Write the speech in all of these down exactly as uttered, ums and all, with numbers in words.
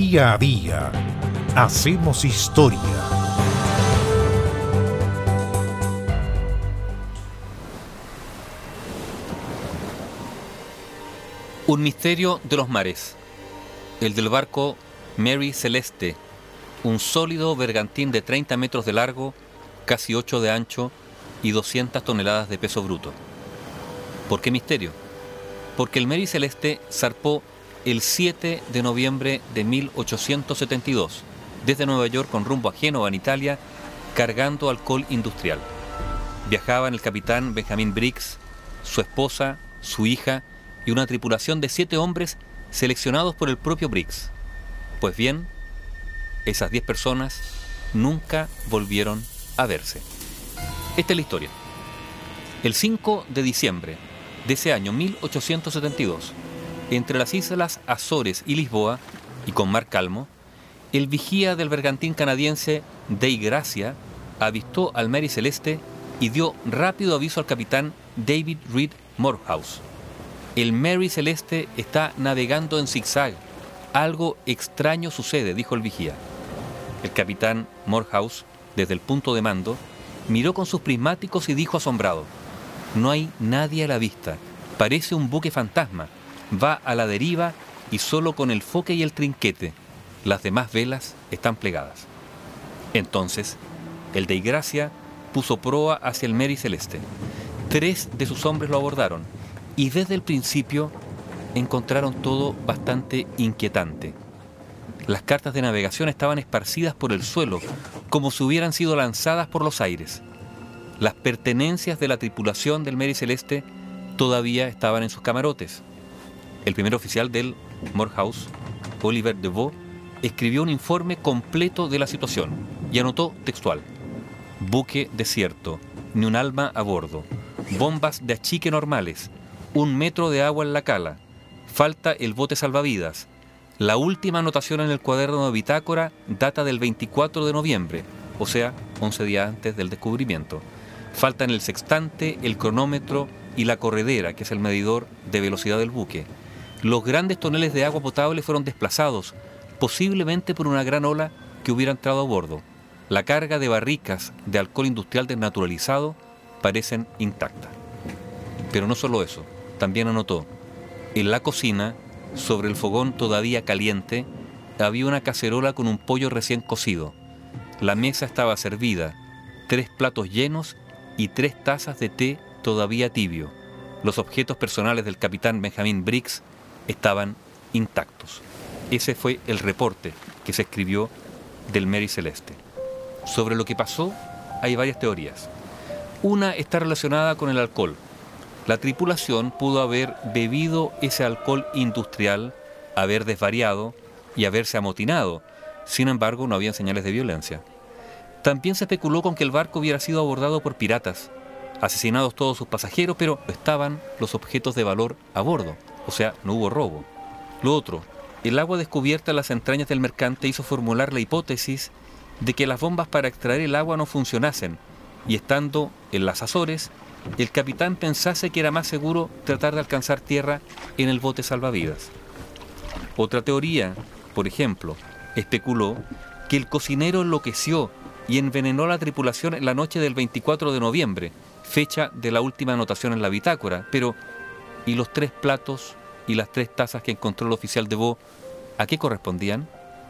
Día a día hacemos historia. Un misterio de los mares. El del barco Mary Celeste, un sólido bergantín de treinta metros de largo, casi ocho de ancho y doscientas toneladas de peso bruto. ¿Por qué misterio? Porque el Mary Celeste zarpó el siete de noviembre de mil ochocientos setenta y dos desde Nueva York con rumbo a Génova, en Italia, cargando alcohol industrial. Viajaban el capitán Benjamin Briggs, su esposa, su hija y una tripulación de siete hombres seleccionados por el propio Briggs. Pues bien, esas diez personas nunca volvieron a verse. Esta es la historia. El cinco de diciembre de ese año mil ochocientos setenta y dos, entre las islas Azores y Lisboa, y con mar calmo, el vigía del bergantín canadiense Dei Gracia avistó al Mary Celeste y dio rápido aviso al capitán David Reed Morehouse. El Mary Celeste está navegando en zigzag. Algo extraño sucede, dijo el vigía. El capitán Morehouse, desde el punto de mando, miró con sus prismáticos y dijo asombrado: no hay nadie a la vista. Parece un buque fantasma. Va a la deriva y solo con el foque y el trinquete. Las demás velas están plegadas. Entonces, el Dei Gracia puso proa hacia el Mary Celeste. Tres de sus hombres lo abordaron y desde el principio encontraron todo bastante inquietante. Las cartas de navegación estaban esparcidas por el suelo, como si hubieran sido lanzadas por los aires. Las pertenencias de la tripulación del Mary Celeste todavía estaban en sus camarotes. El primer oficial del Morehouse, Oliver Deveau, escribió un informe completo de la situación y anotó textual: buque desierto, ni un alma a bordo, bombas de achique normales, un metro de agua en la cala, falta el bote salvavidas. La última anotación en el cuaderno de bitácora data del veinticuatro de noviembre, o sea, once días antes del descubrimiento. Faltan el sextante, el cronómetro y la corredera, que es el medidor de velocidad del buque. Los grandes toneles de agua potable fueron desplazados, posiblemente por una gran ola que hubiera entrado a bordo. La carga de barricas de alcohol industrial desnaturalizado parecen intactas. Pero no solo eso, también anotó: en la cocina, sobre el fogón todavía caliente, había una cacerola con un pollo recién cocido. La mesa estaba servida, tres platos llenos y tres tazas de té todavía tibio. Los objetos personales del capitán Benjamin Briggs estaban intactos. Ese fue el reporte que se escribió del Mary Celeste. Sobre lo que pasó hay varias teorías. Una está relacionada con el alcohol. La tripulación pudo haber bebido ese alcohol industrial, haber desvariado y haberse amotinado. Sin embargo, no había señales de violencia. También se especuló con que el barco hubiera sido abordado por piratas, asesinados todos sus pasajeros, pero estaban los objetos de valor a bordo, o sea, no hubo robo. Lo otro, el agua descubierta en las entrañas del mercante hizo formular la hipótesis de que las bombas para extraer el agua no funcionasen, y estando en las Azores, el capitán pensase que era más seguro tratar de alcanzar tierra en el bote salvavidas. Otra teoría, por ejemplo, especuló que el cocinero enloqueció y envenenó a la tripulación en la noche del veinticuatro de noviembre, fecha de la última anotación en la bitácora. Pero, ¿y los tres platos y las tres tazas que encontró el oficial Deveau, a qué correspondían?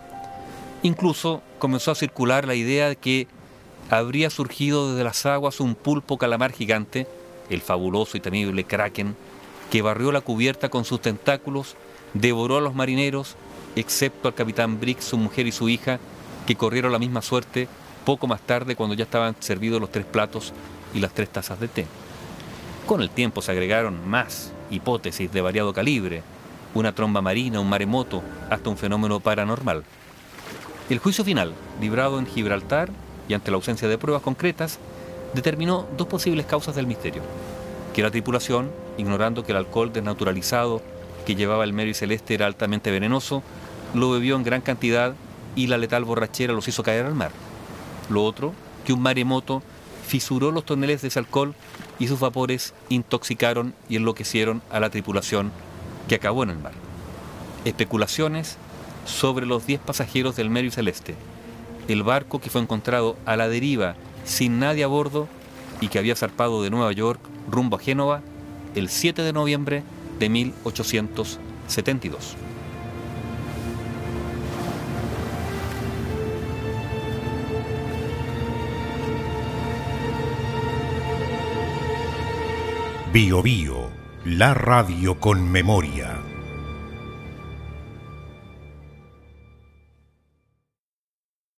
Incluso comenzó a circular la idea de que habría surgido desde las aguas un pulpo calamar gigante, el fabuloso y temible Kraken, que barrió la cubierta con sus tentáculos, devoró a los marineros, excepto al capitán Briggs, su mujer y su hija, que corrieron la misma suerte poco más tarde, cuando ya estaban servidos los tres platos y las tres tazas de té. Con el tiempo se agregaron más hipótesis de variado calibre: una tromba marina, un maremoto, hasta un fenómeno paranormal. El juicio final, librado en Gibraltar y ante la ausencia de pruebas concretas, determinó dos posibles causas del misterio: que la tripulación, ignorando que el alcohol desnaturalizado que llevaba el Mary Celeste era altamente venenoso, lo bebió en gran cantidad y la letal borrachera los hizo caer al mar. Lo otro, que un maremoto fisuró los toneles de ese alcohol y sus vapores intoxicaron y enloquecieron a la tripulación, que acabó en el mar. Especulaciones sobre los diez pasajeros del Mary Celeste, el barco que fue encontrado a la deriva sin nadie a bordo y que había zarpado de Nueva York rumbo a Génova el siete de noviembre de mil ochocientos setenta y dos. Bio Bio, la radio con memoria.